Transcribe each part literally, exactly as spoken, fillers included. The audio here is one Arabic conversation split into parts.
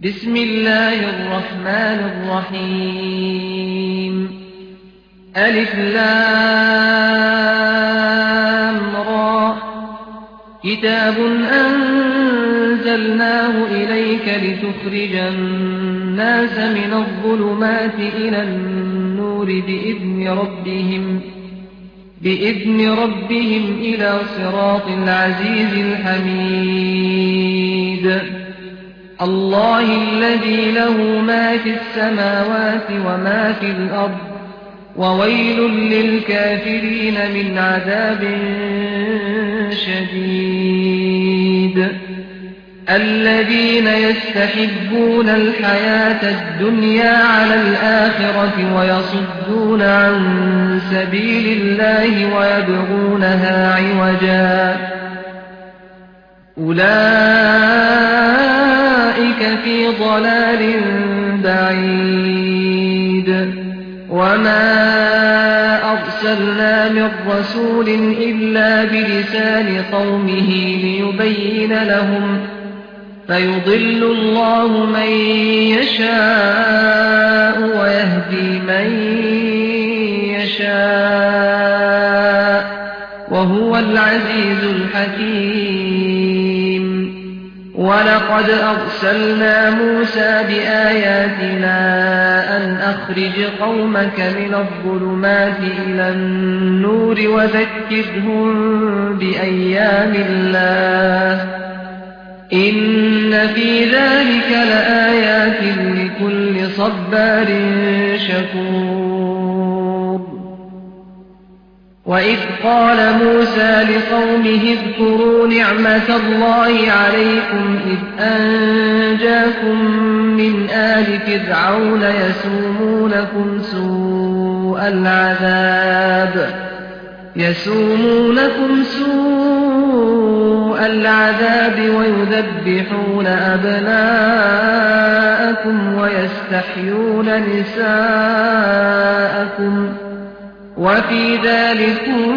بسم الله الرحمن الرحيم ألف لام را كتاب أنزلناه إليك لتخرج الناس من الظلمات إلى النور بإذن ربهم بإذن ربهم إلى صراط العزيز الحميد الله الذي له ما في السماوات وما في الأرض وويل للكافرين من عذاب شديد الذين يستحبون الحياة الدنيا على الآخرة ويصدون عن سبيل الله ويبغونها عوجا أولئك في ضلال بعيد وما أرسلنا من رسول إلا بلسان قومه ليبين لهم فيضل الله من يشاء ويهدي من يشاء وهو العزيز الحكيم ولقد أرسلنا موسى بآياتنا أن أخرج قومك من الظلمات إلى النور وذكرهم بأيام الله إن في ذلك لآيات لكل صبار شكور وإذ قال موسى لقومه اذكروا نعمة الله عليكم إذ أنجاكم من آل فرعون يسومونكم سوء العذاب يسومونكم سوء العذاب ويذبحون أبناءكم ويستحيون نساءكم وفي ذلكم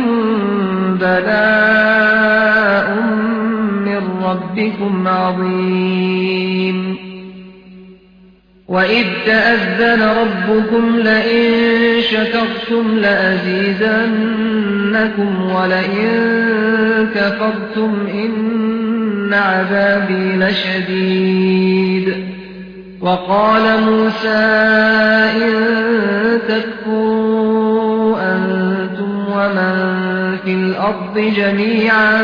بلاء من ربكم عظيم وإذ تأذن ربكم لئن شكرتم لأزيدنكم ولئن كفرتم إن عذابي لشديد وقال موسى إن تكفروا أنتم ومن في الأرض جميعا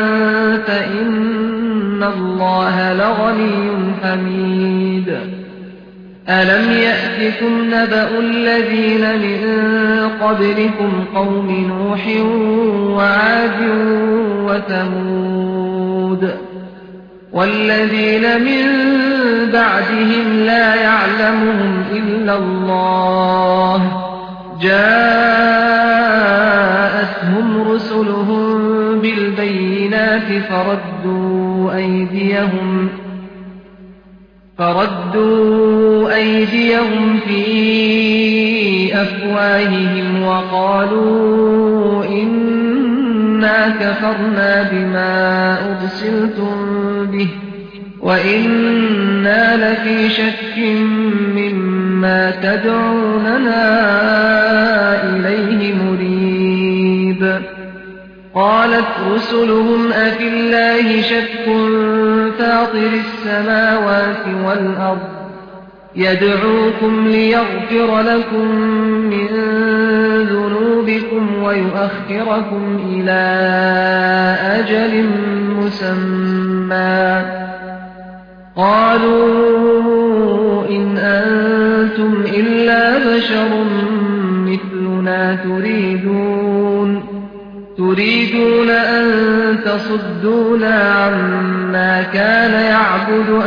فإن الله لغني حميد ألم يأتكم نبأ الذين من قبلكم قوم نوح وعاد وثمود والذين من بعدهم لا يعلمهم إلا الله جاءتهم رسلهم بالبينات فردوا أيديهم فردوا أيديهم في أفواههم وقالوا إنا كفرنا بما أرسلتم به وإنا لفي شك مما تدعوننا إليه مريب قالت رسلهم أفي الله شك فاطر السماوات والأرض يدعوكم ليغفر لكم من ذنوبكم ويؤخركم إلى أجل مسمى قالوا إن أنتم إلا بشر مثلنا تريدون تريدون أن تصدونا عما كان يعبد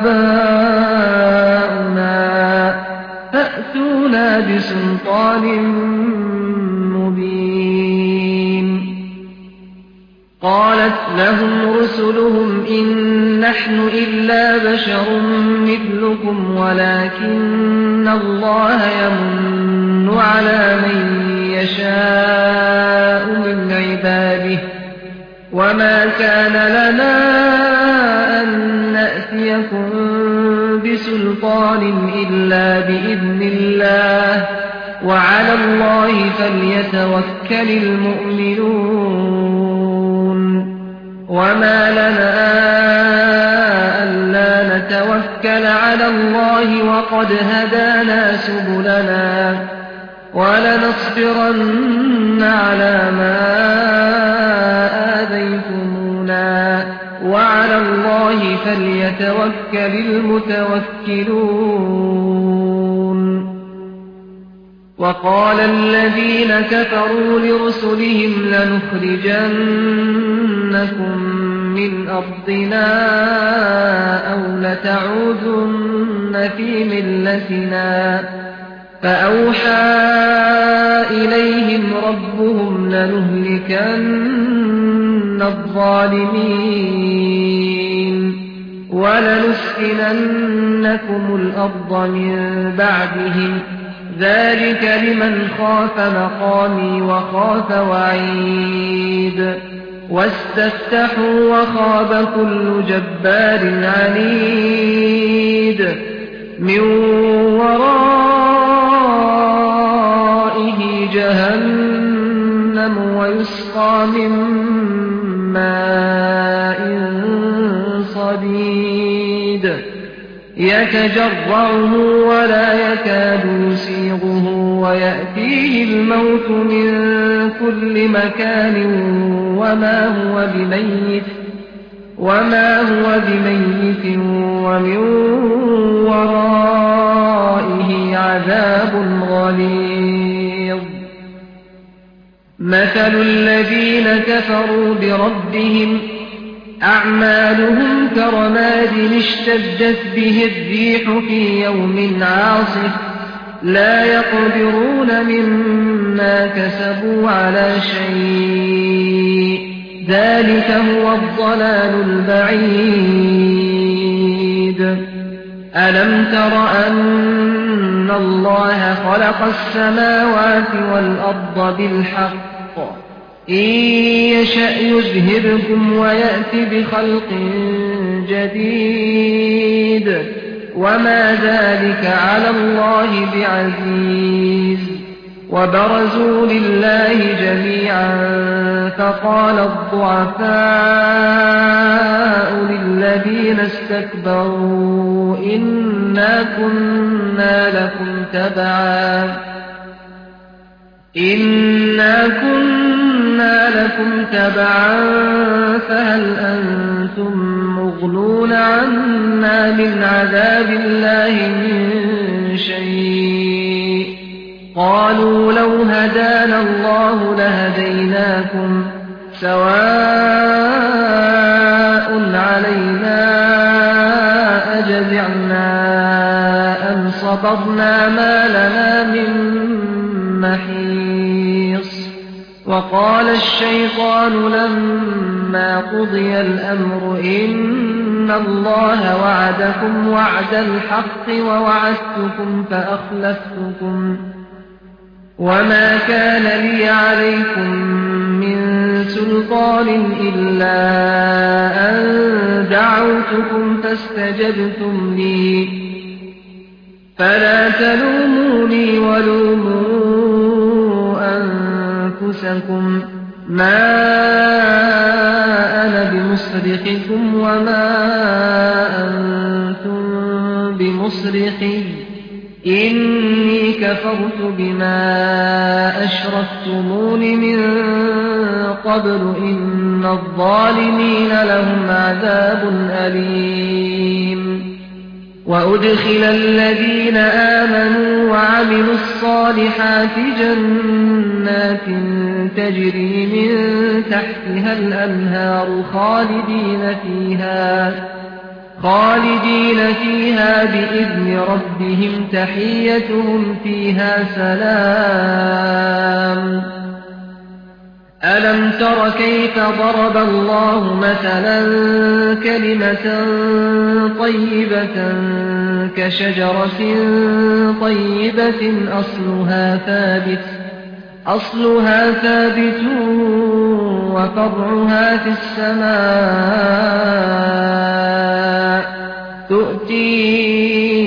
آباؤنا فأتونا بسلطان مبين قالت لهم رسلهم إن نحن إلا بشر مثلكم ولكن الله يمن على من يشاء من عباده وما كان لنا أن نأتيكم سُلْطَانٍ إِلَّا بِإِذْنِ اللَّهِ ۚ وَعَلَى اللَّهِ فَلْيَتَوَكَّلِ الْمُؤْمِنُونَ وَمَا لَنَا أَلَّا نَتَوَكَّلَ عَلَى اللَّهِ وَقَدْ هَدَانَا سُبُلَنَا ۚ وَلَنَصْبِرَنَّ عَلَىٰ مَا آذَيْتُمُونَا ۚ وَعَلَى اللَّهِ فَلْيَتَوَكَّلِ الْمُتَوَكِّلُونَ وَقَالَ الَّذِينَ كَفَرُوا لِرُسُلِهِمْ لَنُخْرِجَنَّكُم مِّنْ أَرْضِنَا أَوْ لَتَعُودُنَّ فِي مِلَّتِنَا ۖ فَأَوْحَىٰ إِلَيْهِمْ رَبُّهُمْ لَنُهْلِكَنَّ الظَّالِمِينَ وَلَنُسْكِنَنَّكُمُ الْأَرْضَ مِن بَعْدِهِمْ ۚ ذَٰلِكَ لِمَنْ خَافَ مَقَامِي وَخَافَ وَعِيدِ وَاسْتَفْتَحُوا وَخَابَ كُلُّ جَبَّارٍ عَنِيدٍ مِّن وَرَائِهِ جَهَنَّمُ وَيُسْقَىٰ مِن مَّاءٍ صَدِيدٍ يَتَجَرَّعُهُ وَلَا يَكَادُ يُسِيغُهُ وَيَأْتِيهِ الْمَوْتُ مِن كُلِّ مَكَانٍ وَمَا هُوَ بِمَيِّتٍ وَمِن وَرَائِهِ عَذَابٌ غَلِيظٌ مَّثَلُ الَّذِينَ كَفَرُوا بِرَبِّهِمْ أَعْمَالُهُمْ كَرَمَادٍ اشْتَدَّتْ بِهِ الرِّيحُ فِي يَوْمٍ عَاصِفٍ لَّا يَقْدِرُونَ مِمَّا كَسَبُوا عَلَىٰ شَيْءٍ ۚ ذَٰلِكَ هُوَ الضَّلَالُ الْبَعِيدُ أَلَمْ تَرَ أَنَّ اللَّهَ خَلَقَ السَّمَاوَاتِ وَالْأَرْضَ بِالْحَقِّ ۚ إِن يَشَأْ يُذْهِبْكُمْ وَيَأْتِ بِخَلْقٍ جَدِيدٍ ۚ وَمَا ذَٰلِكَ عَلَى اللَّهِ بِعَزِيزٍ وَبَرَزُوا لِلَّهِ جَمِيعًا فَقَالَ الضُّعَفَاءُ لِلَّذِينَ اسْتَكْبَرُوا إِنَّا كُنَّا لَكُمْ تَبَعًا إِنَّا كُنَّا لَكُمْ تَبَعًا فَهَلْ أَنتُم مُّغْنُونَ عَنَّا مِنْ عَذَابِ اللَّهِ مِن شَيْءٍ ۚ قَالُوا لَوْ هَدَانَا اللَّهُ لَهَدَيْنَاكُمْ ۖ سَوَاءٌ عَلَيْنَا أَجَزِعْنَا أَمْ صَبَرْنَا مَا لَنَا مِن مَّحِيصٍ وَقَالَ الشَّيْطَانُ لَمَّا قُضِيَ الْأَمْرُ إِنَّ اللَّهَ وَعَدَكُمْ وَعْدَ الْحَقِّ وَوَعَدتُّكُمْ فَأَخْلَفْتُكُمْ ۖ وَمَا كَانَ لِيَ عَلَيْكُم مِّن سُلْطَانٍ إِلَّا أَن دَعَوْتُكُمْ فَاسْتَجَبْتُمْ لِي ۖ فَلَا تَلُومُونِي وَلُومُوا أَنفُسَكُم ۖ مَّا أَنَا بِمُصْرِخِكُمْ وَمَا أَنتُم بِمُصْرِخِيَّ ۖ إِنِّي كَفَرْتُ بِمَا أَشْرَكْتُمُونِ مِن قَبْلُ ۗ إِنَّ الظَّالِمِينَ لَهُمْ عَذَابٌ أَلِيمٌ وَأُدْخِلَ الَّذِينَ آمَنُوا وَعَمِلُوا الصَّالِحَاتِ جَنَّاتٍ تَجْرِي مِن تَحْتِهَا الْأَنْهَارُ خَالِدِينَ فِيهَا خالدين فيها بِإِذْنِ رَبِّهِمْ تَحِيَّتُهُمْ فِيهَا سَلَامٌ أَلَمْ تَرَ كَيْفَ ضَرَبَ اللَّهُ مَثَلًا كَلِمَةً طَيِّبَةً كَشَجَرَةٍ طَيِّبَةٍ أَصْلُهَا ثَابِتٌ وَفَرْعُهَا فِي السَّمَاءِ تُؤْتِي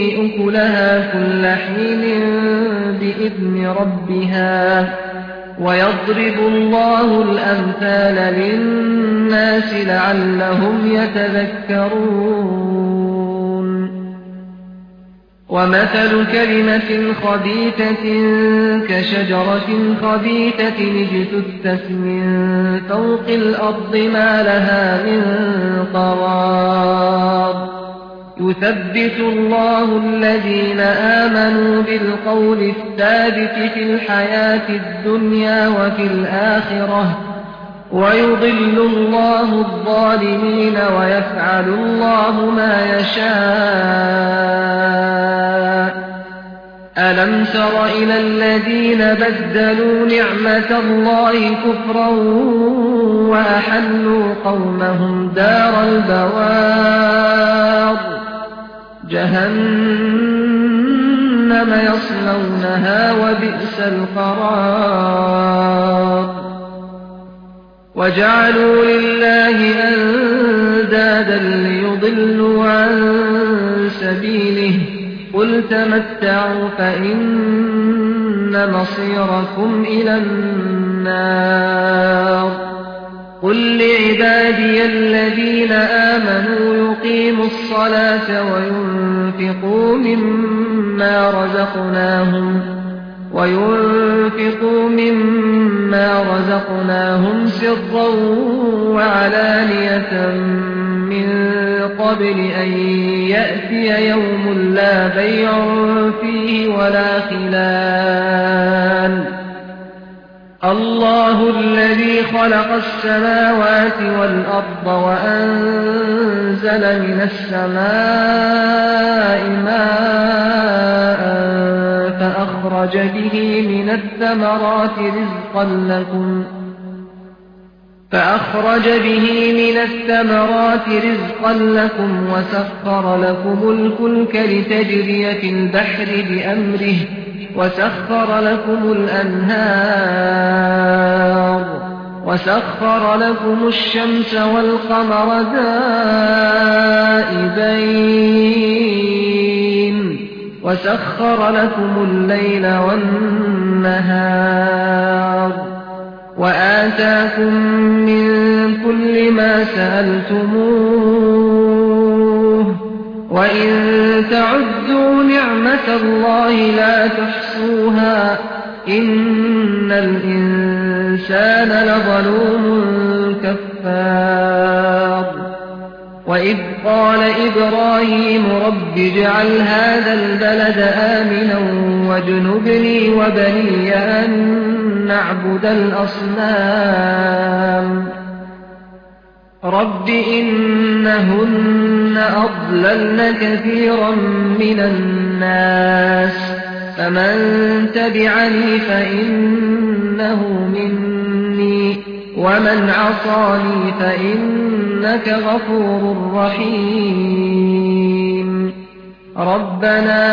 لها كل حين بإذن ربها ويضرب الله الأمثال للناس لعلهم يتذكرون ومثل كلمة خبيثة كشجرة خبيثة اجتثت من فوق الأرض ما لها من قرار يثبت الله الذين آمنوا بالقول الثابت في الحياة الدنيا وفي الآخرة ويضل الله الظالمين ويفعل الله ما يشاء ألم تر إلى الذين بدلوا نعمة الله كفرا وأحلوا قومهم دار البوار جهنم يصلونها وبئس القرار وجعلوا لله أندادا ليضلوا عن سبيله قل تمتعوا فإن مصيركم إلى النار قل لعبادي الذين آمنوا يقيموا الصلاة وينفقوا مما رزقناهم وينفقوا مما رزقناهم سرا وعلانية من قبل أن يأتي يوم لا بيع فيه ولا خلال الله الذي خلق السماوات والأرض وأنزل من السماء ماء فأخرج به من الثمرات رزقا لكم فأخرج به من الثمرات رزقا لكم وسخر لكم الفلك لتجري في البحر بأمره وسخر لكم الأنهار وسخر لكم الشمس والقمر دائبين وسخر لكم الليل والنهار وآتاكم من كل ما سألتموه وإن تعدوا نعمة الله لا تحصوها إن الإنسان لظلوم كفار وإذ قال إبراهيم رب اجعل هذا البلد آمنا واجنبني وبني أن نعبد الأصنام رب إنهن أضللن كثيرا من الناس فمن تبعني فإنه مني ومن عصاني فإنك غفور رحيم ربنا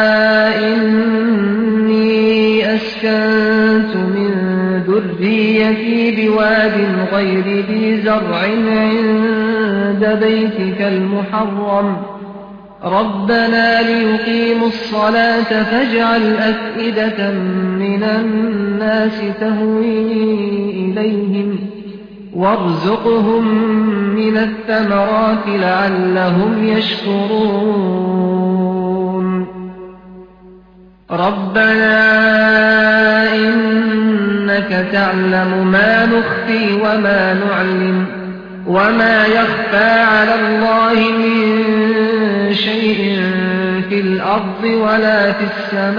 إني أسكنت من ذريتي بواد غير ذي زرع عند بيتك المحرم ربنا ليقيموا الصلاة فاجعل أفئدة من الناس تهوي إليهم وارزقهم من الثمرات لعلهم يشكرون ربنا إنك تعلم ما نخفي وما نعلم وما يخفى على الله من شيء في الأرض ولا في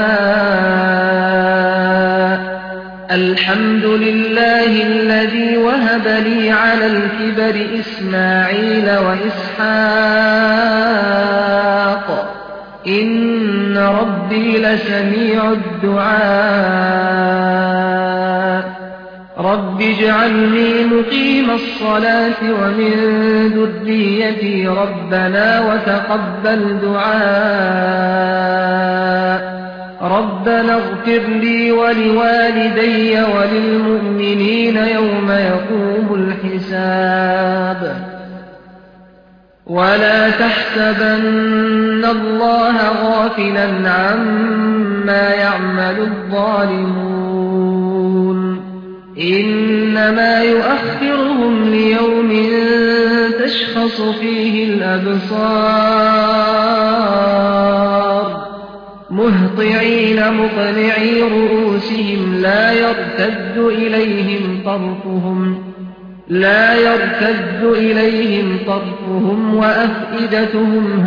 السماء الحمد لله الذي وهب لي على الكبر إسماعيل وإسحاق إن ربي لسميع الدعاء رب اجعلني مقيم الصلاة ومن ذريتي ربنا وتقبل دعاء ربنا اغفر لي ولوالدي وللمؤمنين يوم يقوم الحساب ولا تحسبن الله غافلا عما يعمل الظالمون إنما يؤخرهم ليوم تشخص فيه الأبصار مهطعين مقنعي رؤوسهم لا يرتد إليهم طرفهم لا يرتد إليهم طرفهم وأفئدتهم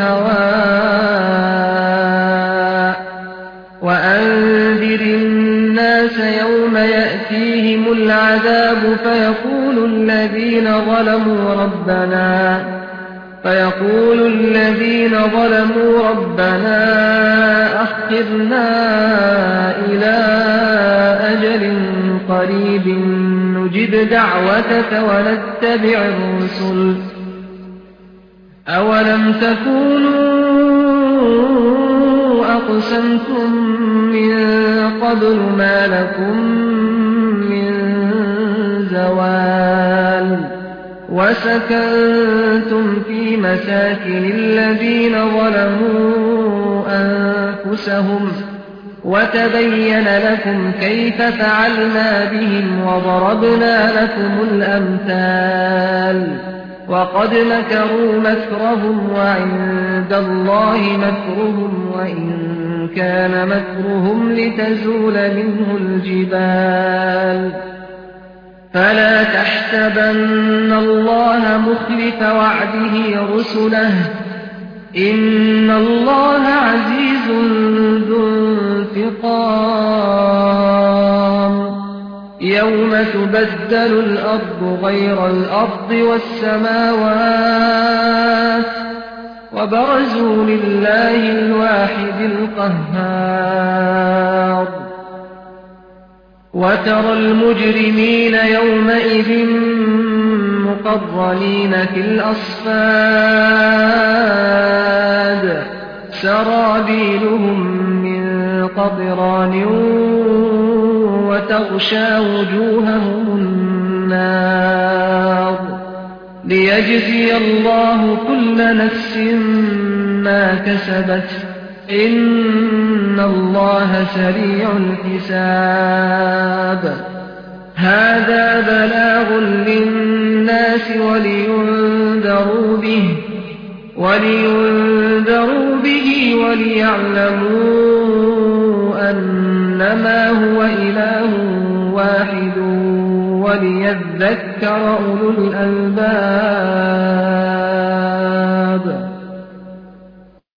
هواء وأنذر الناس يوم يأتيهم العذاب فيقول الذين ظلموا ربنا فيقول الذين ظلموا ربنا أخرنا إلى أجل قريب نجب دعوتك ونتبع الرسل أولم تكونوا أقسمتم من قبل ما لكم من زوال وسكنتم في مساكن الذين ظلموا أنفسهم وتبين لكم كيف فعلنا بهم وضربنا لكم الأمثال وقد مكروا مكرهم وعند الله مكرهم وإن كان مكرهم لتزول منه الجبال فلا تحسبن الله مخلف وعده رسله إن الله عزيز ذو انتقام يوم تبدل الأرض غير الأرض والسماوات وبرزوا لله الواحد القهار وترى المجرمين يومئذ مقرنين في الأصفاد سرابيلهم من قطران وتغشى وجوههم النار ليجزي الله كل نفس ما كسبت إن الله سريع الحساب هذا بلاغ للناس ولينذروا به ولينذروا به وليعلموا أنما هو إله واحد وليذكر أولو الألباب